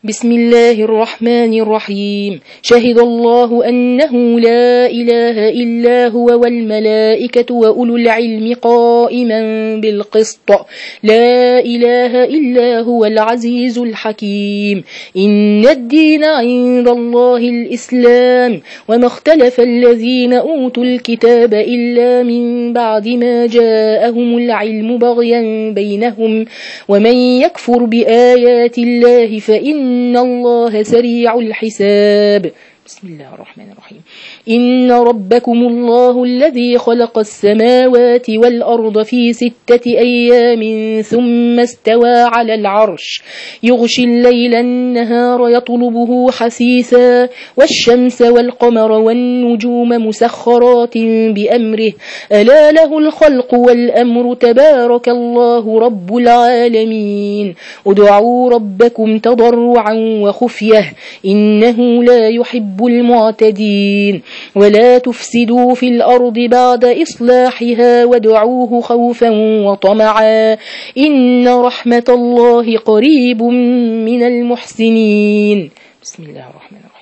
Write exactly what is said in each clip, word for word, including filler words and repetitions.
بسم الله الرحمن الرحيم. شهد الله أنه لا إله إلا هو والملائكة وأولو العلم قائما بالقسط لا إله إلا هو العزيز الحكيم. إن الدين عند الله الإسلام وما اختلف الذين أوتوا الكتاب إلا من بعد ما جاءهم العلم بغيا بينهم ومن يكفر بآيات الله فإن إن الله سريع الحساب. بسم الله الرحمن الرحيم. إن ربكم الله الذي خلق السماوات والأرض في ستة أيام ثم استوى على العرش يغشي الليل النهار يطلبه حثيثا والشمس والقمر والنجوم مسخرات بأمره ألا له الخلق والأمر تبارك الله رب العالمين. ادعوا ربكم تضرعا وخفية إنه لا يحب المعتدين ولا تفسدوا في الأرض بعد إصلاحها وادعوه خوفا وطمعا إن رحمة الله قريب من المحسنين. بسم الله الرحمن الرحيم.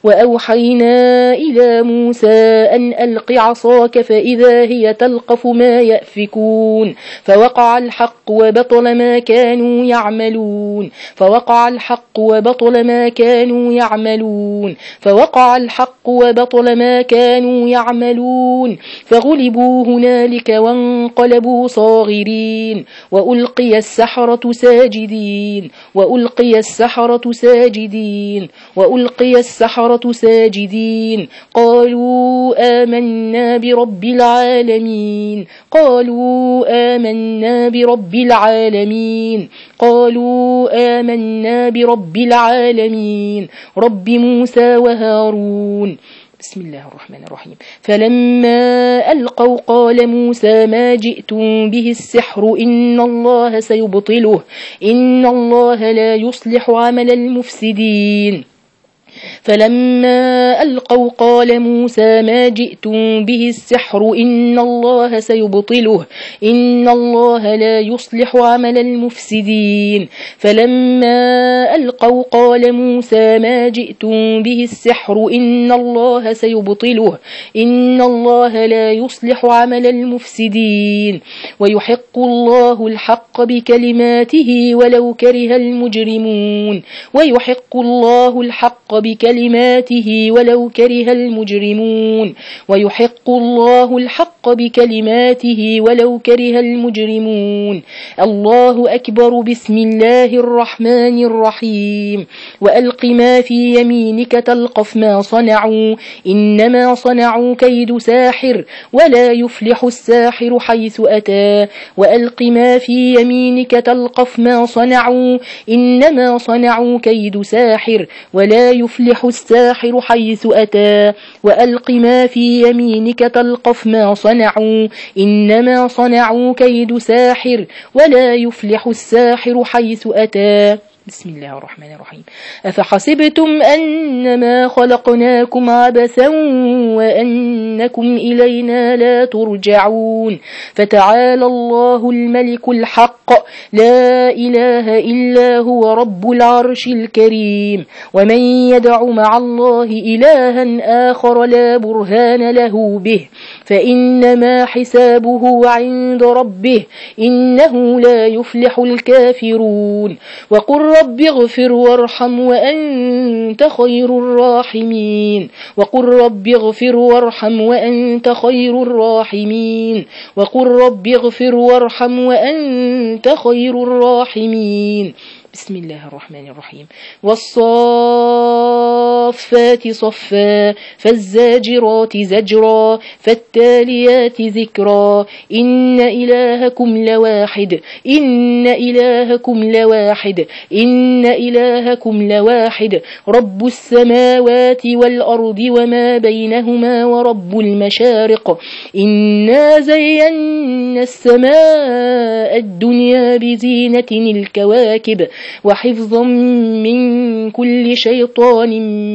وأوحينا إلى موسى أن ألق عصاك فإذا هي تلقف ما يأفكون فوقع الحق وبطل ما كانوا يعملون فوقع الحق وبطل ما كانوا يعملون فوقع الحق وبطل ما كانوا يعملون فغلبوا هنالك وانقلبوا صاغرين وألقي السحرة ساجدين وألقي السحرة ساجدين وألقي السحرة ساجدين قالوا آمنا برب العالمين قالوا آمنا برب العالمين قالوا آمنا برب العالمين رب موسى وهارون. بسم الله الرحمن الرحيم. فلما ألقوا قال موسى ما جئتم به السحر إن الله سيبطله إن الله لا يصلح عمل المفسدين. فلما ألقوا قال موسى ما جئتم به السحر إن الله سيبطله إن الله لا يصلح عمل المفسدين. فلما ألقوا قال موسى ما جئتم به السحر إن الله سيبطله إن الله لا يصلح عمل المفسدين ويحق الله الحق بكلماته ولو كره المجرمون ويحق الله الحق بكلماته ولو كره المجرمون ويحق الله الحق بكلماته ولو كره المجرمون. الله أكبر. بسم الله الرحمن الرحيم. وألق ما في يمينك تلقف ما صنعوا إنما صنعوا كيد ساحر ولا يفلح الساحر حيث أتى وألق ما في يمينك تلقف ما صنعوا إنما صنعوا كيد ساحر ولا يفلح الساحر حيث أتى وألق ما في يمينك تلقف ما صنعوا إنما صنعوا كيد ساحر ولا يفلح الساحر حيث أتى. بسم الله الرحمن الرحيم. أفحسبتم أنما خلقناكم عبثا وأنكم إلينا لا ترجعون فتعالى الله الملك الحق لا إله إلا هو رب العرش الكريم. ومن يدع مع الله إلها آخر لا برهان له به فإنما حسابه عند ربه إنه لا يفلح الكافرون. وقل رب اغفر وارحم وأنت خير الراحمين وقل رب اغفر وارحم وأنت خير الراحمين وقل رب اغفر وارحم وأنت خير الراحمين. بسم الله الرحمن الرحيم. والصافات صفا فالزاجرات زجرا فالتاليات ذكرا إن إلهكم لواحد إن إلهكم لواحد إن إلهكم لواحد رب السماوات والأرض وما بينهما ورب المشارق. إنا زينا السماء الدنيا بزينة الكواكب وحفظا من كل شيطان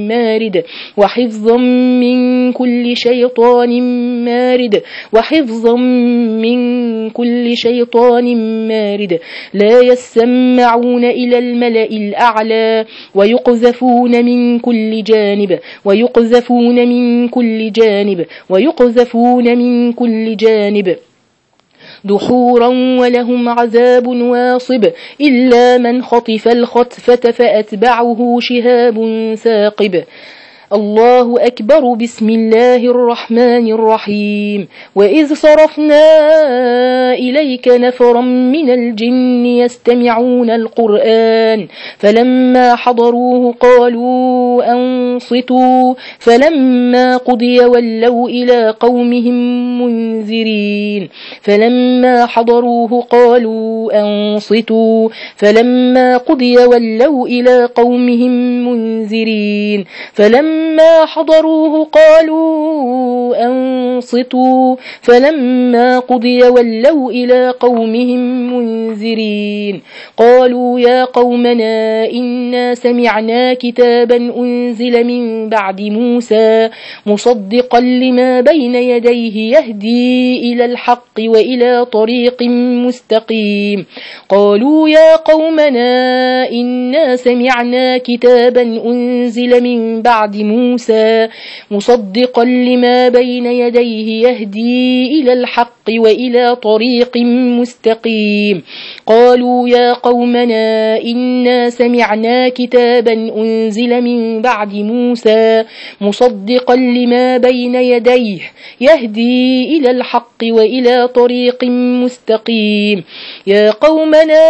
مارد وحفظا من كل شيطان مارد وحفظا من كل شيطان مارد لا يسمعون إلى الملأ الأعلى ويقذفون من كل جانب ويقذفون من كل جانب ويقذفون من كل جانب دحورا ولهم عذاب واصب إلا من خطف الخطفة فأتبعه شهاب ثاقب. الله أكبر. بسم الله الرحمن الرحيم. وإذ صرفنا إليك نفرا من الجن يستمعون القرآن فلما حضروه قالوا أنصتوا فلما قضي ولوا إلى قومهم منذرين فلما حضروه قالوا أنصتوا فلما قضي ولوا إلى قومهم منذرين فلما فلما حضروه قالوا أنصتوا فلما قضي ولوا إلى قومهم منذرين قالوا يا قومنا إنا سمعنا كتابا أنزل من بعد موسى مصدقا لما بين يديه يهدي إلى الحق وإلى طريق مستقيم قالوا يا قومنا إنا سمعنا كتابا أنزل من بعد موسى مصدقا لما بين يديه يهدي إلى الحق وإلى طريق مستقيم قالوا يا قومنا إنا سمعنا كتابا أنزل من بعد موسى مصدقا لما بين يديه يهدي إلى الحق وإلى طريق مستقيم يا قومنا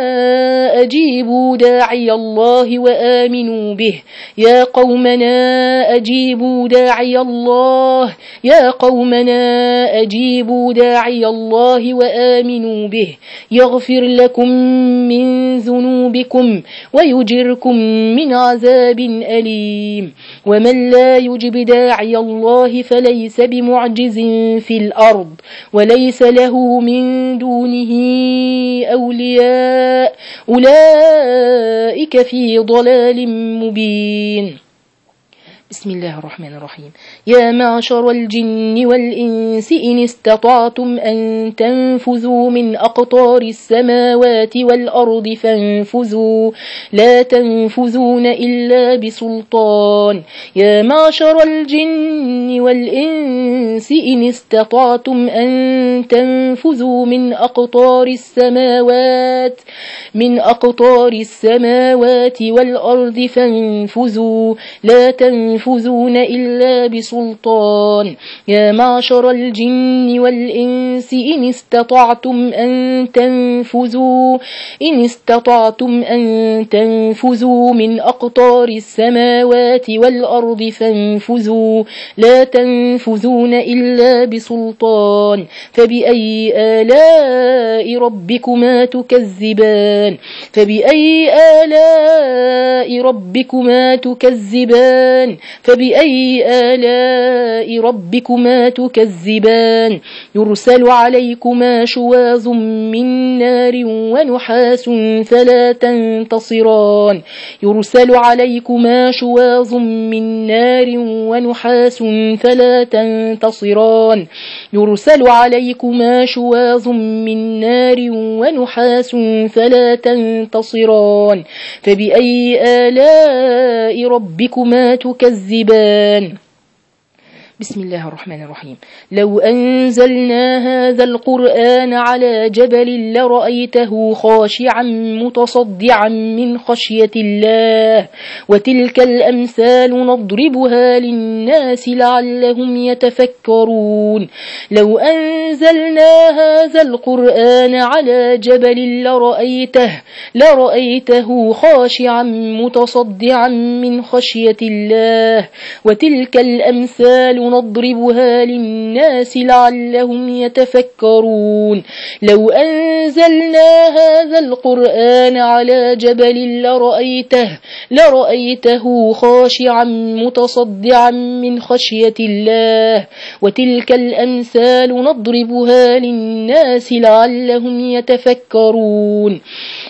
أجيبوا داعي الله وآمنوا به يا قومنا أجيبوا داعي الله يا قومنا أجيبوا داعي الله وآمنوا به يغفر لكم من ذنوبكم ويجركم من عذاب أليم ومن لا يجب داعي الله فليس بمعجز في الأرض وليس له من دونه أولياء أولئك في ضلال مبين. بسم الله الرحمن الرحيم. يا معشر الجن والإنس إن استطعتم أن تنفذوا من أقطار السماوات والأرض فانفذوا لا تنفذون إلا بسلطان. يا معشر الجن والإنس إن استطعتم أن تنفذوا من أقطار السماوات من أقطار السماوات والأرض فانفذوا لا تنفذون إلا بسلطان. يا معشر الجن والإنس إن استطعتم أن تنفذوا إن استطعتم أن تنفذوا من أقطار السماوات والأرض فانفذوا لا تنفذون إلا بسلطان. فبأي آلاء ربكما تكذبان فبأي آلاء ربكما تكذبان فبأي آلاء ربكما تكذبان يرسل عليكما شواظ من نار ونحاس فلا تنتصران يرسل عليكما شواظ من نار ونحاس فلا تنتصران يرسل عليكما شواظ من نار ونحاس فلا تنتصران فبأي آلاء ربكما تكذبان. بسم الله الرحمن الرحيم. لو أنزلنا هذا القرآن على جبل لرأيته خاشعا متصدعا من خشية الله وتلك الأمثال نضربها للناس لعلهم يتفكرون. لو أنزلنا هذا القرآن على جبل لرأيته لرأيته خاشعا متصدعا من خشية الله وتلك الأمثال نضربها للناس لعلهم يتفكرون. لو أنزلنا هذا القرآن على جبل لرأيته لرأيته خاشعا متصدعا من خشية الله وتلك الأمثال نضربها للناس لعلهم يتفكرون.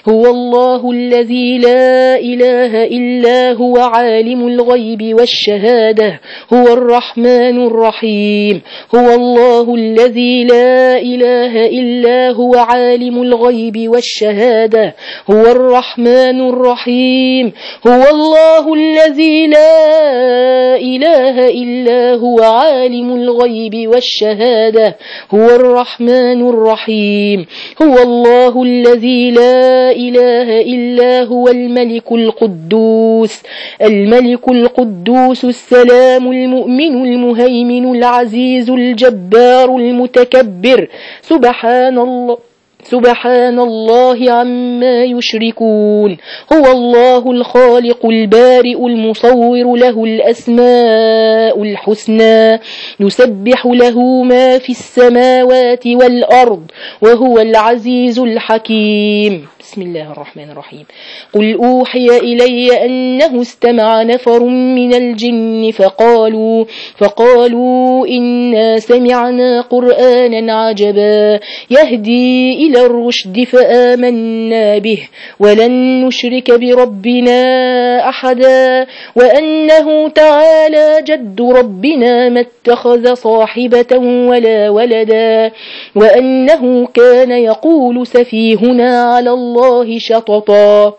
هو الله الذي لا إله إلا هو عالم الغيب والشهادة هو الرحمن الرحيم هو الله الذي لا إله إلا هو عالم الغيب والشهادة هو الرحمن الرحيم هو الله الذي لا إله إلا هو عالم الغيب والشهادة هو الرحمن الرحيم هو الله الذي لا إله إلا هو الملك القدوس الملك القدوس السلام المؤمن المهيمن العزيز الجبار المتكبر سبحان الله سبحان الله عما يشركون هو الله الخالق البارئ المصور له الأسماء الحسنى يسبح له ما في السماوات والأرض وهو العزيز الحكيم بسم الله الرحمن الرحيم قل أوحي إلي أنه استمع نفر من الجن فقالوا فقالوا إنا سمعنا قرآنا عجبا يهدي إلى الرشد فآمنا به ولن نشرك بربنا أحدا وأنه تعالى جد ربنا ما اتخذ صاحبة ولا ولدا وأنه كان يقول سفيهنا على الله شططا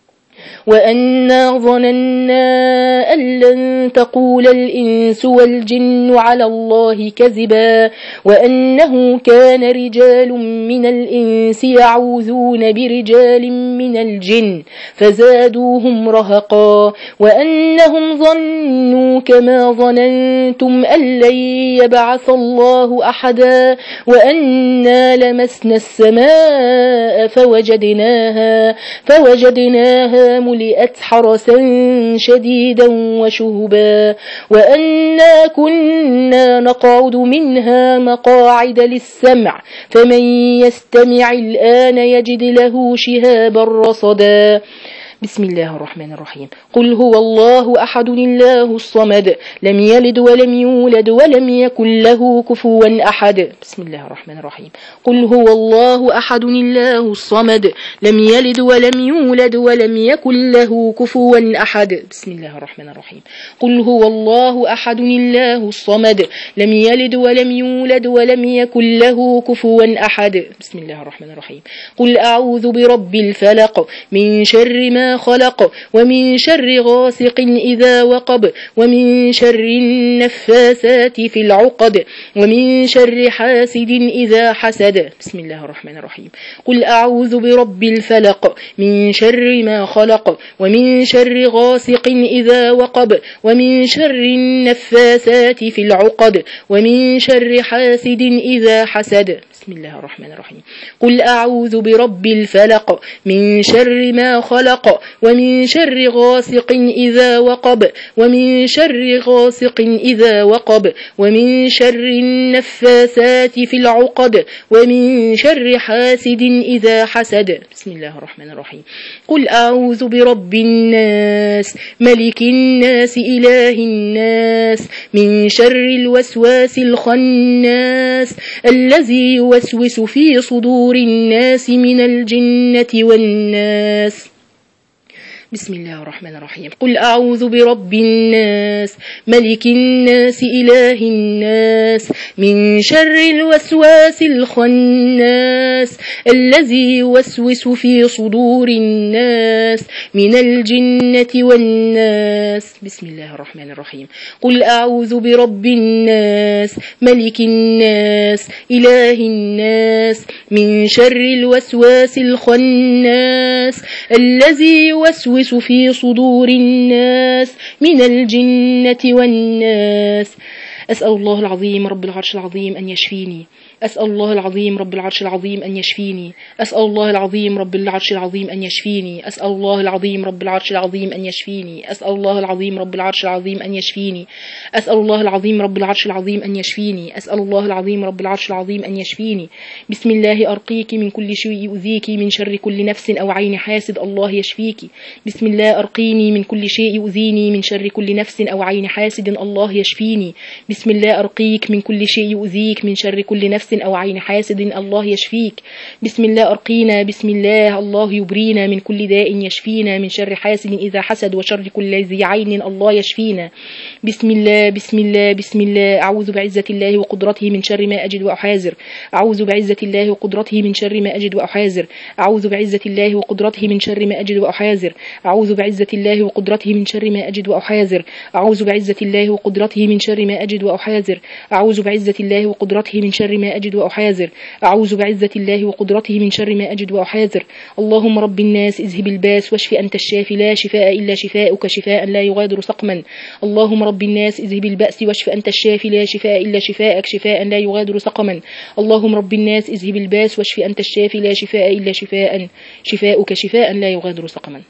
وأنا ظننا أن لن تقول الإنس والجن على الله كذبا وأنه كان رجال من الإنس يعوذون برجال من الجن فزادوهم رهقا وأنهم ظنوا كما ظننتم أن لن يبعث الله أحدا وأنا لمسنا السماء فوجدناها فوجدناها ملئت حرسا شديدا وشهبا وأنا كنا نقعد منها مقاعد للسمع فمن يستمع الآن يجد له شهابا رصدا بسم الله الرحمن الرحيم قل هو الله أحد الله الصمد لم يلد ولم يولد ولم يكن له كفوا أحد بسم الله الرحمن الرحيم قل هو الله أحد الله الصمد لم يلد ولم يولد ولم يكن له كفوا أحد بسم الله الرحمن الرحيم قل هو الله أحد الله الصمد لم يلد ولم يولد ولم يكن له كفوا أحد بسم الله الرحمن الرحيم قل أعوذ برب الفلق من شر ما خلق ومن شر غاسق إذا وقب ومن شر النفاثات في العقد ومن شر حاسد إذا حسد بسم الله الرحمن الرحيم قل أعوذ برب الفلق من شر ما خلق ومن شر غاسق إذا وقب ومن شر النفاثات في العقد ومن شر حاسد إذا حسد بسم الله الرحمن الرحيم قل أعوذ برب الفلق من شر ما خلق ومن شر غاسق إذا وقب ومن شر غاسق إذا وقب ومن شر النفاثات في العقد ومن شر حاسد إذا حسد بسم الله الرحمن الرحيم قل أعوذ برب الناس ملك الناس إله الناس من شر الوسواس الخناس الذي يوسوس في صدور الناس من الجنة والناس بسم الله الرحمن الرحيم قل أعوذ برب الناس ملك الناس إله الناس من شر الوسواس الخناس الذي يوسوس في صدور الناس من الجنة والناس بسم الله الرحمن الرحيم قل أعوذ برب الناس ملك الناس إله الناس من شر الوسواس الخناس الذي يوسوس في صدور الناس من الجنة والناس أسأل الله العظيم رب العرش العظيم أن يشفيني أسأل الله العظيم رب العرش العظيم أن يشفيني أسأل الله العظيم رب العرش العظيم أن يشفيني أسأل الله العظيم رب العرش العظيم أن يشفيني أسأل الله العظيم رب العرش العظيم أن يشفيني أسأل الله العظيم رب العرش العظيم أن يشفيني أسأل الله العظيم رب العرش العظيم أن يشفيني بسم الله أرقيك من كل شيء يؤذيك من شر كل نفس أو عين حاسد الله يشفيك بسم الله أرقيني من كل شيء يؤذيني من شر كل نفس أو عين حاسد الله يشفيني بسم الله أرقيك من كل شيء يؤذيك من شر كل نفس نفس أو عين حاسد الله يشفيك. بسم الله أرقينا، بسم الله الله يبرينا من كل داء يشفينا، من شر حاسد إذا حسد وشر كل ذي عين الله يشفينا. بسم الله بسم الله بسم الله أعوذ بعزة الله وقدرته من شر ما أجد وأحاذر. أعوذ بعزة الله وقدرته من شر ما أجد وأحاذر. أعوذ بعزة الله وقدرته من شر ما أجد وأحاذر. أعوذ بعزة الله وقدرته من شر ما أجد وأحاذر. أعوذ بعزة الله وقدرته من شر ما أجد وأحاذر. أعوذ بعزة الله وقدرته من شر ما أجد وأحاذر. أعوذ بعزة الله وقدرته من شر ما أجد وأحاذر. اللهم رب الناس اذهب الباس واشف أنت الشافي لا شفاء إلا شفاؤك شفاء لا يغادر سقما. اللهم رب الناس اذهب البأس واشف أنت الشافي لا شفاء إلا شفاءك شفاء لا يغادر سقما. اللهم رب الناس اذهب الباس واشف أنت الشافي لا شفاء إلا شفاء شفاؤك شفاء لا يغادر سقما.